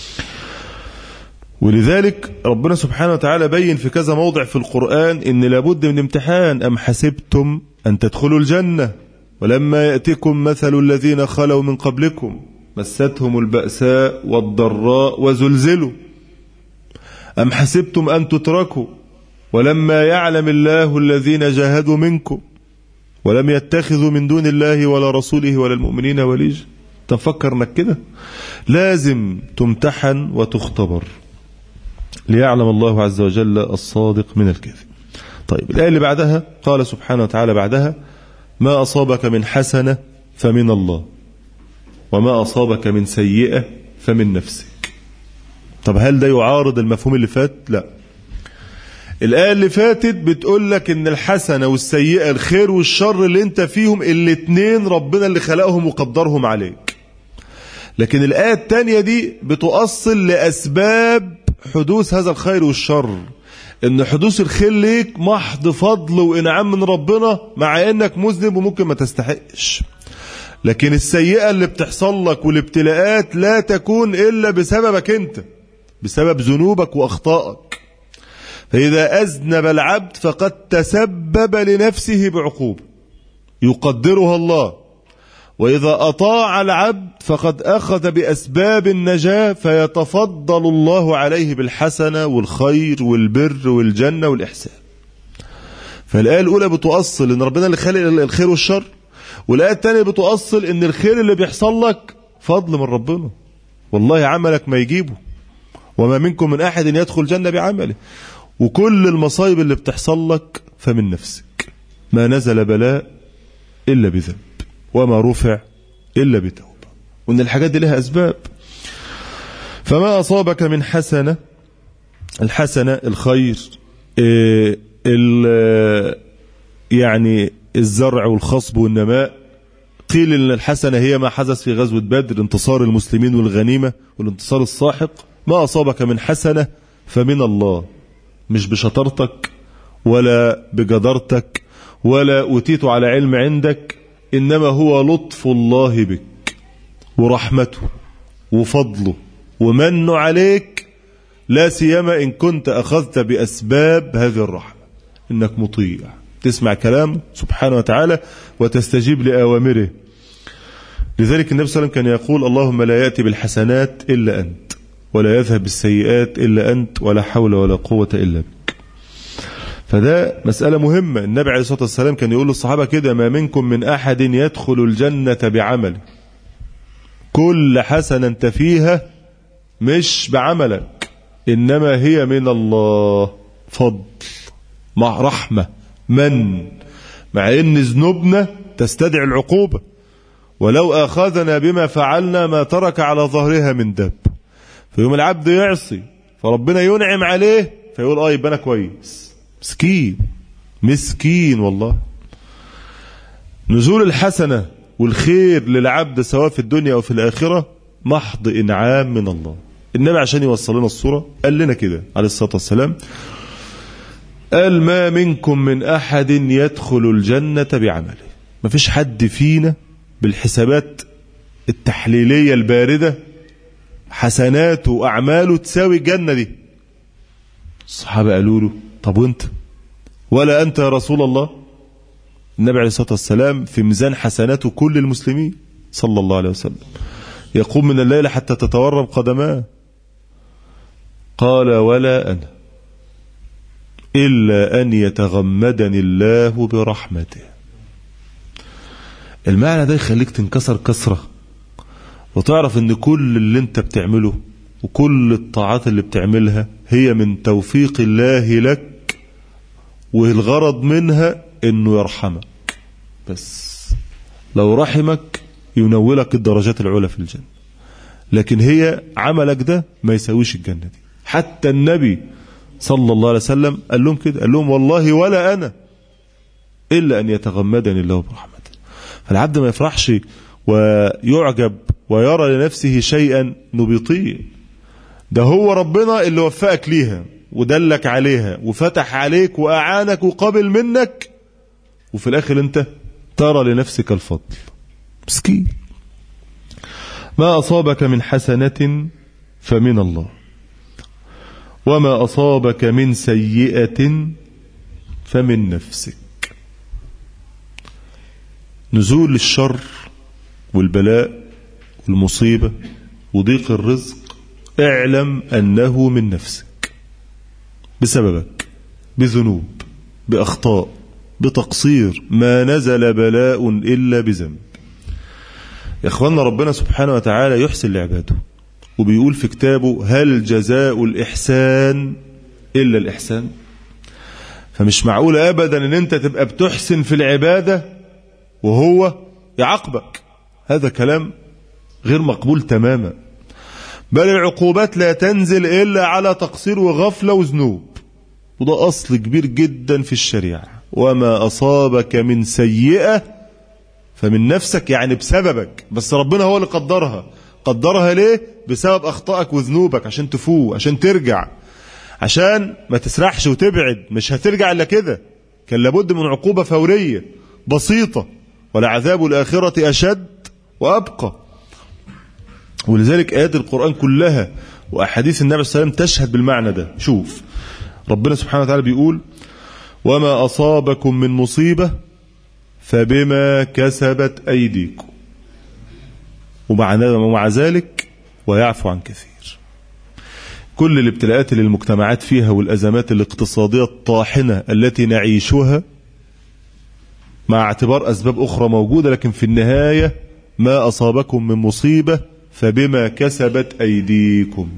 ولذلك ربنا سبحانه وتعالى بين في كذا موضع في القرآن إن لابد من امتحان. أم حسبتم أن تدخلوا الجنة ولما يأتكم مثل الذين خلوا من قبلكم مستهم البأساء والضراء وزلزلوا. أم حسبتم أن تتركوا ولما يعلم الله الذين جاهدوا منكم ولم يتخذوا من دون الله ولا رسوله ولا المؤمنين وليجا. تفكر انك كده لازم تمتحن وتختبر ليعلم الله عز وجل الصادق من الكاذب. طيب الآية اللي بعدها قال سبحانه وتعالى بعدها: ما أصابك من حسنة فمن الله وما أصابك من سيئة فمن نفسك. طب هل ده يعارض المفهوم اللي فات؟ لا. الآية اللي فاتت بتقول لك إن الحسنة والسيئة، الخير والشر اللي انت فيهم الاتنين ربنا اللي خلقهم وقدرهم عليك. لكن الآية التانية دي بتؤصل لأسباب حدوث هذا الخير والشر، إن حدوث الخير ليك محض فضل وإنعام من ربنا مع إنك مذنب وممكن ما تستحقش. لكن السيئة اللي بتحصل لك والابتلاءات لا تكون إلا بسببك أنت، بسبب ذنوبك وأخطائك. فإذا أذنب العبد فقد تسبب لنفسه بعقوبة يقدرها الله، وإذا أطاع العبد فقد أخذ بأسباب النجاة فيتفضل الله عليه بالحسنة والخير والبر والجنة والإحسان. فالآية الأولى بتؤصل إن ربنا اللي خلق الخير والشر، والآية الثانية بتؤصل إن الخير اللي بيحصل لك فضل من ربنا، والله عملك ما يجيبه، وما منكم من أحد يدخل الجنة بعمله. وكل المصايب اللي بتحصل لك فمن نفسك، ما نزل بلاء إلا بذنب، وما رفع إلا بتوبة، وإن الحاجات دي لها أسباب. فما أصابك من حسنة، الحسنة الخير، إيه يعني الزرع والخصب والنماء. قيل إن الحسنة هي ما حدث في غزوة بدر، انتصار المسلمين والغنيمة والانتصار الساحق. ما أصابك من حسنة فمن الله، مش بشطارتك ولا بجدارتك ولا أوتيت على علم عندك، إنما هو لطف الله بك ورحمته وفضله ومنه عليك، لا سيما إن كنت أخذت بأسباب هذه الرحمة، إنك مطيع تسمع كلامه سبحانه وتعالى وتستجيب لأوامره. لذلك النبي صلى الله عليه وسلم كان يقول: اللهم لا يأتي بالحسنات إلا أنت، ولا يذهب بالسيئات إلا أنت، ولا حول ولا قوة إلا بك. فده مسألة مهمة. النبي عليه الصلاة والسلام كان يقول للصحابة كده: ما منكم من أحد يدخل الجنة بعمله. كل حسنة أنت فيها مش بعملك، إنما هي من الله، فضل مع رحمة من، مع إن ذنوبنا تستدعي العقوبة، ولو أخذنا بما فعلنا ما ترك على ظهرها من دب. فيوم العبد يعصي فربنا ينعم عليه فيقول: آه يبقى أنا كويس. مسكين مسكين والله. نزول الحسنة والخير للعبد سواء في الدنيا أو في الآخرة محض إنعام من الله. النبي عشان يوصل لنا الصورة قال لنا كده عليه الصلاة والسلام، قال: ما منكم من أحد يدخل الجنة بعمله. ما فيش حد فينا بالحسابات التحليلية الباردة حسناته وأعماله تساوي الجنة دي. الصحابة قالوا له: طب وانت؟ ولا أنت يا رسول الله؟ النبي عليه الصلاة والسلام في ميزان حسناته كل المسلمين صلى الله عليه وسلم، يقوم من الليل حتى تتورم قدماه. قال: ولا أنا إلا أن يتغمدني الله برحمته. المعنى ده يخليك تنكسر كسرة وتعرف ان كل اللي انت بتعمله وكل الطاعات اللي بتعملها هي من توفيق الله لك، والغرض منها انه يرحمك بس. لو رحمك ينولك الدرجات العلى في الجنة، لكن هي عملك ده ما يساويش الجنة دي. حتى النبي صلى الله عليه وسلم قال لهم كده، قال لهم: والله ولا أنا إلا أن يتغمدني الله برحمته. فالعبد ما يفرحش ويعجب ويرى لنفسه شيئا نبيطيا، ده هو ربنا اللي وفقك ليها ودلك عليها وفتح عليك وأعانك وقبل منك، وفي الآخر أنت ترى لنفسك الفضل. مسكين. ما أصابك من حسنة فمن الله، وما أصابك من سيئة فمن نفسك. نزول الشر والبلاء والمصيبة وضيق الرزق اعلم أنه من نفسك، بسببك، بذنوب، بأخطاء، بتقصير. ما نزل بلاء إلا بذنب. يا أخوانا، ربنا سبحانه وتعالى يحسن لعباده وبيقول في كتابه: هل جزاء الإحسان إلا الإحسان؟ فمش معقول أبدا أن أنت تبقى بتحسن في العبادة وهو يعاقبك. هذا كلام غير مقبول تماما. بل العقوبات لا تنزل إلا على تقصير وغفلة وذنوب، وده أصل كبير جدا في الشريعة. وما أصابك من سيئة فمن نفسك، يعني بسببك، بس ربنا هو اللي قدرها. قدرها ليه؟ بسبب أخطائك وذنوبك، عشان تفوق، عشان ترجع، عشان ما تسرحش وتبعد. مش هترجع إلا كده، كان لابد من عقوبة فورية بسيطة. ولعذاب الآخرة أشد وأبقى. ولذلك آيات القرآن كلها وأحاديث النبي صلى الله عليه وسلم تشهد بالمعنى ده. شوف ربنا سبحانه وتعالى بيقول: وما أصابكم من مصيبة فبما كسبت أيديكم، ومع ذلك ويعفو عن كثير. كل الابتلاءات اللي المجتمعات فيها والأزمات الاقتصادية الطاحنة التي نعيشها، مع اعتبار أسباب أخرى موجودة، لكن في النهاية ما أصابكم من مصيبة فبما كسبت أيديكم.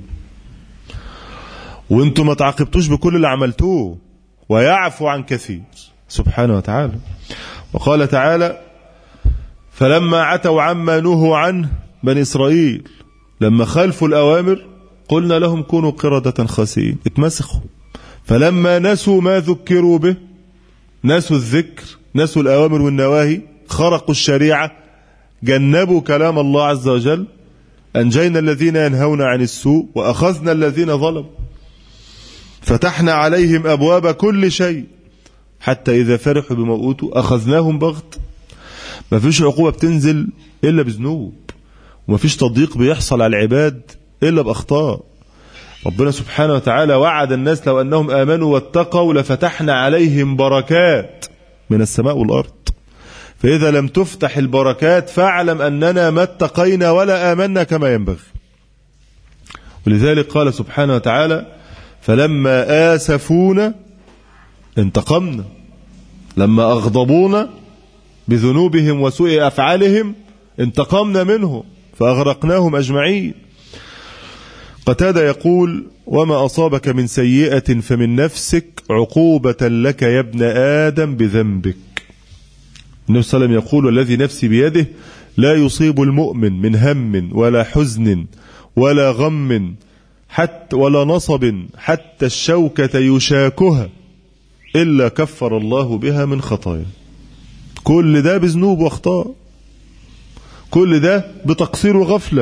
وانتم ما تعاقبتوش بكل اللي عملتوه، ويعفو عن كثير سبحانه وتعالى. وقال تعالى: فلما عتوا عما نهوا عنه بني إسرائيل لما خالفوا الأوامر قلنا لهم كونوا قردة خاسئين، اتمسخوا. فلما نسوا ما ذكروا به، نسوا الذكر، نسوا الأوامر والنواهي، خرقوا الشريعة، جنبوا كلام الله عز وجل، أنجينا الذين ينهون عن السوء وأخذنا الذين ظلموا، فتحنا عليهم أبواب كل شيء حتى إذا فرحوا بما أوتوا أخذناهم بغت. ما فيش عقوبة بتنزل إلا بذنوب، وما فيش تضييق بيحصل على العباد إلا بأخطاء. ربنا سبحانه وتعالى وعد الناس لو أنهم آمنوا واتقوا لفتحنا عليهم بركات من السماء والأرض. فإذا لم تفتح البركات فاعلم أننا ما اتقينا ولا آمنا كما ينبغي. ولذلك قال سبحانه وتعالى: فلما آسفونا انتقمنا، لما أغضبونا بذنوبهم وسوء أفعالهم انتقمنا منهم فأغرقناهم أجمعين. قتادة يقول: وما أصابك من سيئة فمن نفسك عقوبة لك يا ابن آدم بذنبك. النبي صلى الله عليه وسلم يقول: والذي نفسي بيده لا يصيب المؤمن من هم ولا حزن ولا غم حتى ولا نصب حتى الشوكة يشاكها إلا كفر الله بها من خطايا. كل ده بذنوب واخطاء، كل ده بتقصير وغفلة.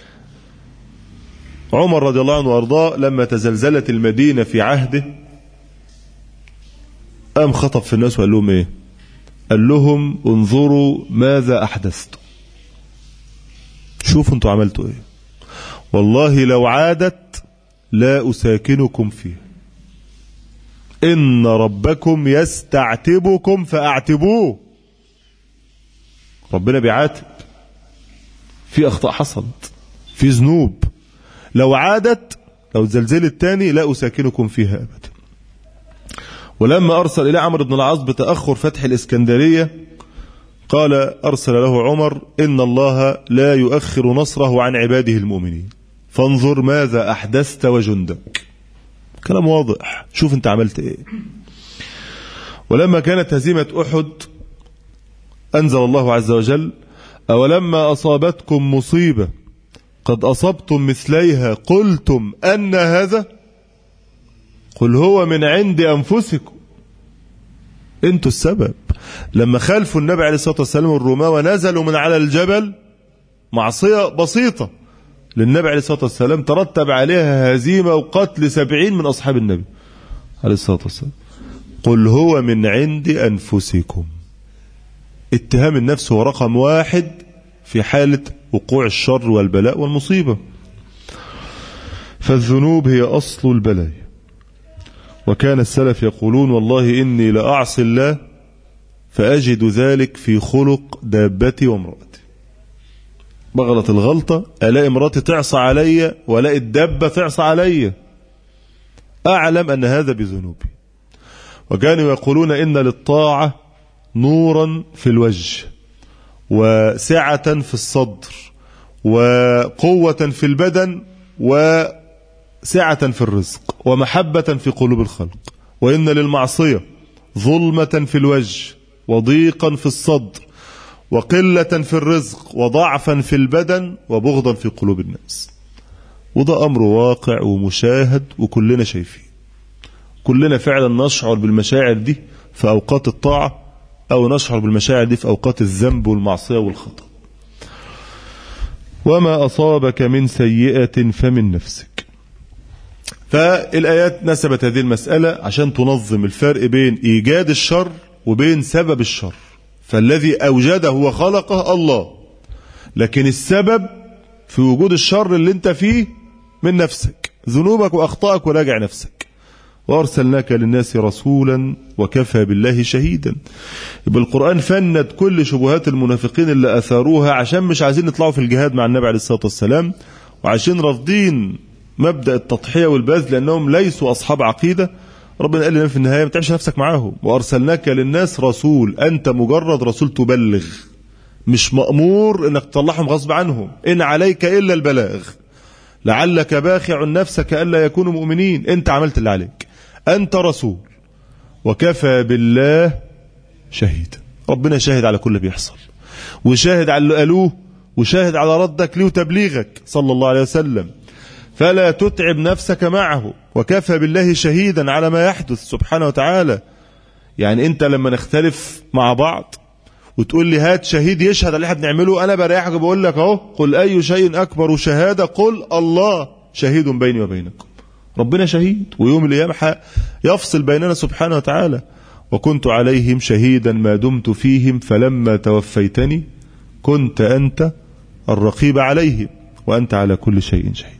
عمر رضي الله عنه وارضاه لما تزلزلت المدينة في عهده قام خطب في الناس وقال لهم ايه؟ قال لهم: انظروا ماذا احدثتم، شوفوا انتوا عملتوا ايه، والله لو عادت لا اساكنكم فيها، ان ربكم يستعتبكم فاعتبوه. ربنا بيعاتب، في اخطاء حصلت، في ذنوب، لو عادت، لو زلزلت تاني لا أساكنكم فيها أبدا. ولما أرسل إلى عمرو بن العاص بتأخر فتح الإسكندرية قال أرسل له عمر: إن الله لا يؤخر نصره عن عباده المؤمنين، فانظر ماذا أحدثت وجندك. كلام واضح، شوف أنت عملت إيه. ولما كانت هزيمة أحد أنزل الله عز وجل: أولما أصابتكم مصيبة قد أصبتم مثليها قلتم أن هذا، قل هو من عند أنفسكم. أنتوا السبب. لما خالفوا النبي عليه الصلاة والسلام الرومان ونزلوا من على الجبل، معصية بسيطة للنبي عليه الصلاة والسلام ترتب عليها هزيمة وقتل سبعين من أصحاب النبي عليه الصلاة والسلام. قل هو من عند أنفسكم. اتهام النفس هو رقم واحد في حالة وقوع الشر والبلاء والمصيبة. فالذنوب هي أصل البلاء. وكان السلف يقولون: والله إني لأعصي الله فأجد ذلك في خلق دابتي وامرأتي. بغلط الغلطة ألاقي مراتي تعصى علي وألاقي الدابة تعصى علي، أعلم أن هذا بذنوبي. وكانوا يقولون: إن للطاعة نورا في الوجه وسعة في الصدر وقوة في البدن وسعة في الرزق ومحبة في قلوب الخلق، وإن للمعصية ظلمة في الوجه وضيقا في الصدر وقلة في الرزق وضعفا في البدن وبغضا في قلوب الناس. وده أمر واقع ومشاهد وكلنا شايفين، كلنا فعلا نشعر بالمشاعر دي في أوقات الطاعة أو نشعر بالمشاعر دي في أوقات الذنب والمعصية والخطأ. وما أصابك من سيئة فمن نفسك. فالآيات نسبت هذه المسألة عشان تنظم الفرق بين إيجاد الشر وبين سبب الشر. فالذي أوجده وخلقه الله، لكن السبب في وجود الشر اللي انت فيه من نفسك، ذنوبك وأخطائك وراجع نفسك. وأرسلناك للناس رسولا وكفى بالله شهيدا. يبقى القرآن فند كل شبهات المنافقين اللي أثاروها عشان مش عايزين يطلعوا في الجهاد مع النبي عليه الصلاة والسلام، وعشان رافضين مبدأ التضحية والبذل لأنهم ليسوا أصحاب عقيدة. ربنا قال لنا في النهاية ما تعيش نفسك معاهم. وأرسلناك للناس رسول، أنت مجرد رسول تبلغ، مش مأمور انك تطلعهم غصب عنهم، ان عليك الا البلاغ لعلك باخع نفسك الا يكونوا مؤمنين. انت عملت اللي عليك، انت رسول وكفى بالله شهيدا. ربنا شاهد على كل بيحصل، وشاهد على اللي قالوه، وشاهد على ردك ليه وتبليغك صلى الله عليه وسلم. فلا تتعب نفسك معه، وكفى بالله شهيدا على ما يحدث سبحانه وتعالى. يعني انت لما نختلف مع بعض وتقول لي هات شهيد يشهد على اللي احنا بنعمله، انا بريحك بقول لك اهو، قل اي شيء اكبر شهاده، قل الله شهيد بيني وبينكم. ربنا شهيد، ويوم القيامه يفصل بيننا سبحانه وتعالى. وكنت عليهم شهيدا ما دمت فيهم فلما توفيتني كنت انت الرقيب عليهم وانت على كل شيء شهيد.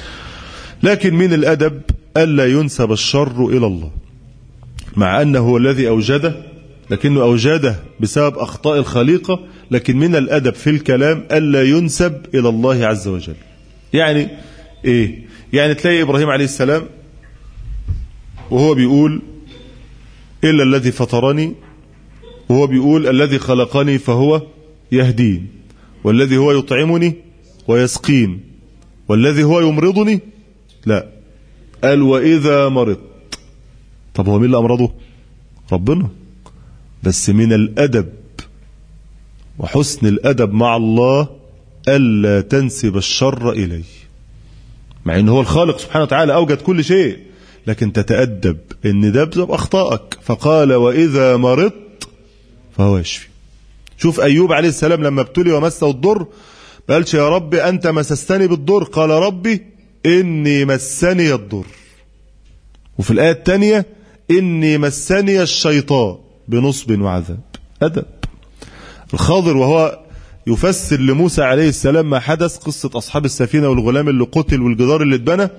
لكن من الادب الا ينسب الشر الى الله، مع انه هو الذي اوجده، لكنه أوجده بسبب أخطاء الخليقة. لكن من الأدب في الكلام ألا ينسب إلى الله عز وجل. يعني إيه؟ يعني تلاقي إبراهيم عليه السلام وهو بيقول إلا الذي فطرني، وهو بيقول الذي خلقني فهو يهدين، والذي هو يطعمني ويسقين، والذي هو يمرضني. لا، قال وإذا مرضت. طب هو مين اللي أمرضه؟ ربنا. بس من الأدب وحسن الأدب مع الله ألا تنسب الشر إليه، مع أنه هو الخالق سبحانه وتعالى أوجد كل شيء، لكن تتأدب أن ده بسبب أخطائك. فقال وإذا مرضت فهو يشفي. شوف أيوب عليه السلام لما ابتلي ومسه الضر ما قالش يا ربي أنت مسستني بالضر، قال ربي إني مسني الضر. وفي الآية الثانية إني مسني الشيطان بنصب وعذاب. أدب. الخضر وهو يفسر لموسى عليه السلام ما حدث، قصة أصحاب السفينة والغلام اللي قتل والجدار اللي اتبنى،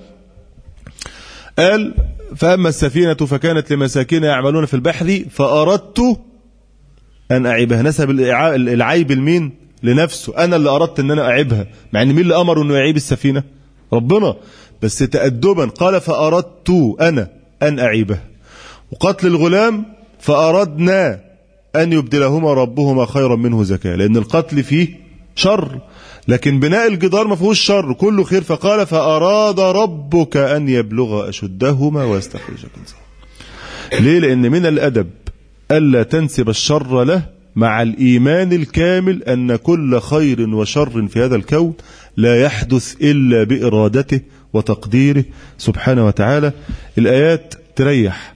قال فأما السفينة فكانت لمساكين يعملون في البحر فأردت أن أعيبها. نسب العيب المين؟ لنفسه. أنا اللي أردت أن أنا أعيبها، مع أن مين اللي أمر أنه يعيب السفينة؟ ربنا. بس تأدبا قال فأردت أنا أن أعيبها. وقتل الغلام فأردنا أن يبدلهما ربهما خيرا منه زكاة، لأن القتل فيه شر، لكن بناء الجدار ما فيهوش شر، كله خير. فقال فأراد ربك أن يبلغ أشدهما ويستخرج كنزهما. ليه؟ لأن من الأدب ألا تنسب الشر له، مع الإيمان الكامل أن كل خير وشر في هذا الكون لا يحدث إلا بإرادته وتقديره سبحانه وتعالى. الآيات تريح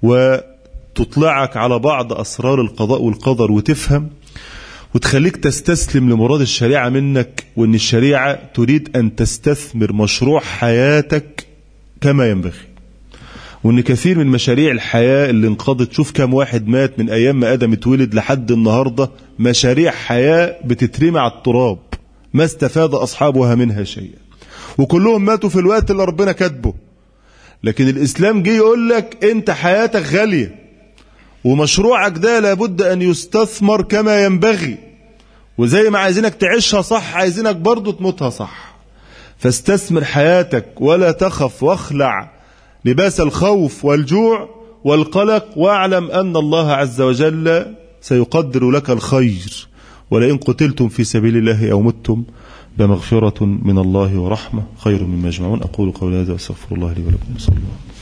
وتطلعك على بعض أسرار القضاء والقدر، وتفهم وتخليك تستسلم لمراد الشريعة منك، وأن الشريعة تريد أن تستثمر مشروع حياتك كما ينبغي. وأن كثير من مشاريع الحياة اللي انقضت، شوف كم واحد مات من أيام ما آدم اتولد لحد النهاردة، مشاريع حياة بتترمي على التراب ما استفاد أصحابها منها شيئا، وكلهم ماتوا في الوقت اللي ربنا كاتبه. لكن الإسلام جه يقول لك أنت حياتك غالية، ومشروعك ده لابد أن يستثمر كما ينبغي، وزي ما عايزينك تعيشها صح عايزينك برضو تموتها صح. فاستثمر حياتك ولا تخف، واخلع لباس الخوف والجوع والقلق، واعلم أن الله عز وجل سيقدر لك الخير. ولئن قتلتم في سبيل الله أو متم بمغفرة من الله ورحمة خير مما يجمعون. أقول قولي هذا وأستغفر الله لي ولكم. صلى الله عليه وسلم.